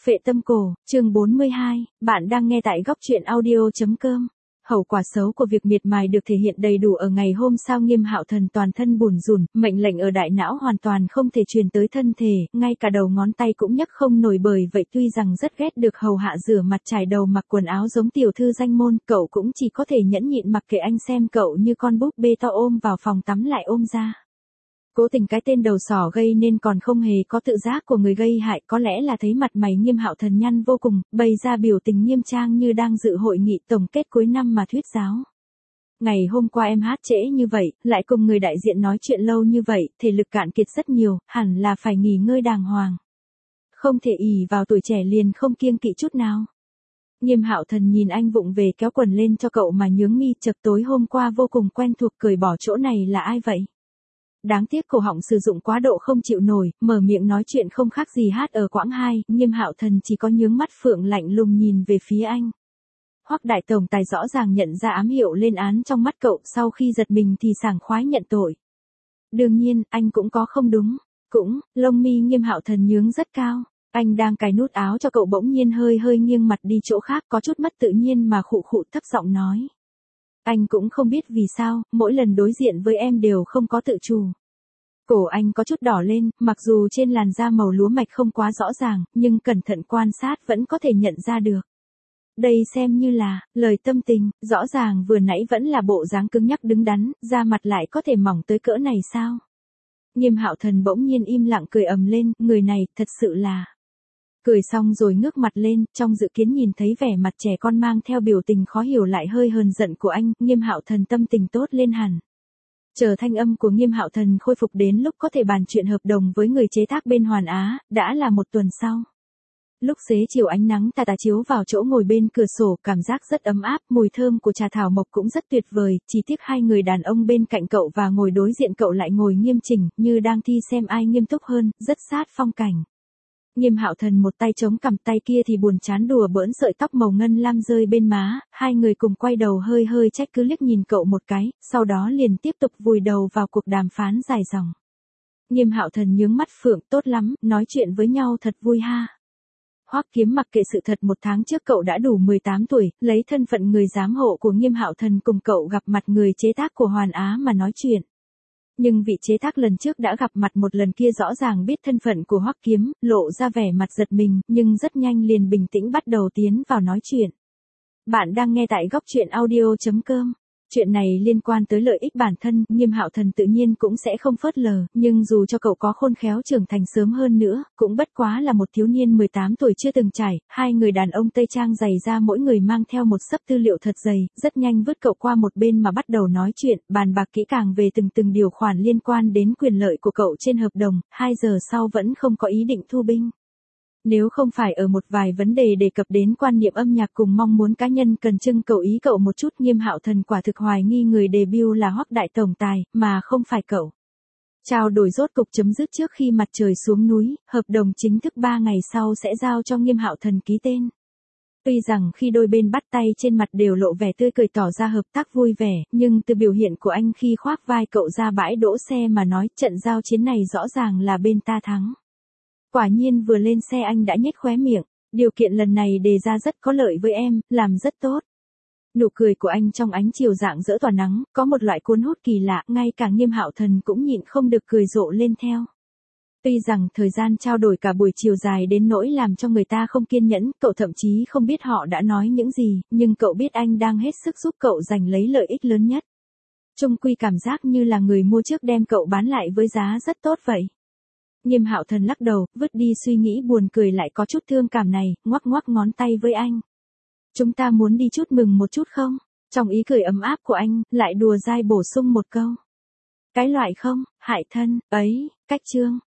Phệ tâm cổ, chương 42, bạn đang nghe tại góc truyện audio.com. Hậu quả xấu của việc miệt mài được thể hiện đầy đủ ở ngày hôm sau. Nghiêm Hạo Thần toàn thân bủn rủn, mệnh lệnh ở đại não hoàn toàn không thể truyền tới thân thể, ngay cả đầu ngón tay cũng nhấc không nổi. Bởi vậy tuy rằng rất ghét được hầu hạ rửa mặt trải đầu mặc quần áo giống tiểu thư danh môn, cậu cũng chỉ có thể nhẫn nhịn mặc kệ anh xem cậu như con búp bê to ôm vào phòng tắm lại ôm ra. Cố tình cái tên đầu sỏ gây nên còn không hề có tự giác của người gây hại, có lẽ là thấy mặt mày Nghiêm Hạo Thần nhăn vô cùng, bày ra biểu tình nghiêm trang như đang dự hội nghị tổng kết cuối năm mà thuyết giáo. Ngày hôm qua em hát trễ như vậy, lại cùng người đại diện nói chuyện lâu như vậy, thể lực cạn kiệt rất nhiều, hẳn là phải nghỉ ngơi đàng hoàng. Không thể ỷ vào tuổi trẻ liền không kiêng kỵ chút nào. Nghiêm Hạo Thần nhìn anh vụng về kéo quần lên cho cậu mà nhướng mi, chợt tối hôm qua vô cùng quen thuộc cười bỏ chỗ này là ai vậy? Đáng tiếc cổ họng sử dụng quá độ không chịu nổi, mở miệng nói chuyện không khác gì hát ở quãng 2, Nghiêm Hạo Thần chỉ có nhướng mắt phượng lạnh lùng nhìn về phía anh. Hoắc đại tổng tài rõ ràng nhận ra ám hiệu lên án trong mắt cậu, sau khi giật mình thì sảng khoái nhận tội. Đương nhiên, anh cũng có không đúng, lông mi Nghiêm Hạo Thần nhướng rất cao. Anh đang cài nút áo cho cậu bỗng nhiên hơi nghiêng mặt đi chỗ khác, có chút mất tự nhiên mà khụ khụ thấp giọng nói. Anh cũng không biết vì sao, mỗi lần đối diện với em đều không có tự chủ. Cổ anh có chút đỏ lên, mặc dù trên làn da màu lúa mạch không quá rõ ràng, nhưng cẩn thận quan sát vẫn có thể nhận ra được. Đây xem như là lời tâm tình, rõ ràng vừa nãy vẫn là bộ dáng cứng nhắc đứng đắn, da mặt lại có thể mỏng tới cỡ này sao? Nghiêm Hạo Thần bỗng nhiên im lặng cười ầm lên, người này thật sự là... Cười xong rồi ngước mặt lên, trong dự kiến nhìn thấy vẻ mặt trẻ con mang theo biểu tình khó hiểu lại hơi hờn giận của anh, Nghiêm Hạo Thần tâm tình tốt lên hẳn. Chờ thanh âm của Nghiêm Hạo Thần khôi phục đến lúc có thể bàn chuyện hợp đồng với người chế tác bên Hoàn Á, đã là một tuần sau. Lúc xế chiều ánh nắng tà tà chiếu vào chỗ ngồi bên cửa sổ, cảm giác rất ấm áp, mùi thơm của trà thảo mộc cũng rất tuyệt vời, chỉ tiếc hai người đàn ông bên cạnh cậu và ngồi đối diện cậu lại ngồi nghiêm chỉnh, như đang thi xem ai nghiêm túc hơn, rất sát phong cảnh. Nghiêm Hạo Thần một tay chống cằm, tay kia thì buồn chán đùa bỡn sợi tóc màu ngân lam rơi bên má, hai người cùng quay đầu hơi trách cứ liếc nhìn cậu một cái, sau đó liền tiếp tục vùi đầu vào cuộc đàm phán dài dòng. Nghiêm Hạo Thần nhướng mắt phượng, tốt lắm, nói chuyện với nhau thật vui ha. Hoắc Kiếm mặc kệ sự thật, 1 tháng trước cậu đã đủ 18 tuổi, lấy thân phận người giám hộ của Nghiêm Hạo Thần cùng cậu gặp mặt người chế tác của Hoàn Á mà nói chuyện. Nhưng vị chế tác lần trước đã gặp mặt một lần kia rõ ràng biết thân phận của Hoắc Kiếm, lộ ra vẻ mặt giật mình, nhưng rất nhanh liền bình tĩnh bắt đầu tiến vào nói chuyện. Bạn đang nghe tại góc truyện audio.com. Chuyện này liên quan tới lợi ích bản thân, Nghiêm Hạo Thần tự nhiên cũng sẽ không phớt lờ, nhưng dù cho cậu có khôn khéo trưởng thành sớm hơn nữa, cũng bất quá là một thiếu niên 18 tuổi chưa từng trải. Hai người đàn ông Tây Trang dày ra mỗi người mang theo một xấp tư liệu thật dày, rất nhanh vứt cậu qua một bên mà bắt đầu nói chuyện, bàn bạc kỹ càng về từng điều khoản liên quan đến quyền lợi của cậu trên hợp đồng. 2 giờ sau vẫn không có ý định thu binh. Nếu không phải ở một vài vấn đề đề cập đến quan niệm âm nhạc cùng mong muốn cá nhân cần trưng cầu ý cậu một chút, Nghiêm Hạo Thần quả thực hoài nghi người debut là Hoắc đại tổng tài, mà không phải cậu. Trao đổi rốt cục chấm dứt trước khi mặt trời xuống núi, hợp đồng chính thức 3 ngày sau sẽ giao cho Nghiêm Hạo Thần ký tên. Tuy rằng khi đôi bên bắt tay trên mặt đều lộ vẻ tươi cười tỏ ra hợp tác vui vẻ, nhưng từ biểu hiện của anh khi khoác vai cậu ra bãi đỗ xe mà nói, trận giao chiến này rõ ràng là bên ta thắng. Quả nhiên vừa lên xe anh đã nhếch khóe miệng, điều kiện lần này đề ra rất có lợi với em, làm rất tốt. Nụ cười của anh trong ánh chiều rạng rỡ tỏa nắng, có một loại cuốn hút kỳ lạ, ngay cả Nghiêm Hạo Thần cũng nhịn không được cười rộ lên theo. Tuy rằng thời gian trao đổi cả buổi chiều dài đến nỗi làm cho người ta không kiên nhẫn, cậu thậm chí không biết họ đã nói những gì, nhưng cậu biết anh đang hết sức giúp cậu giành lấy lợi ích lớn nhất. Chung quy cảm giác như là người mua trước đem cậu bán lại với giá rất tốt vậy. Nghiêm Hạo Thần lắc đầu, vứt đi suy nghĩ buồn cười lại có chút thương cảm này, ngoắc ngón tay với anh. Chúng ta muốn đi chúc mừng một chút không? Trong ý cười ấm áp của anh, lại đùa dai bổ sung một câu. Cái loại không, hại thân, ấy, cách chương.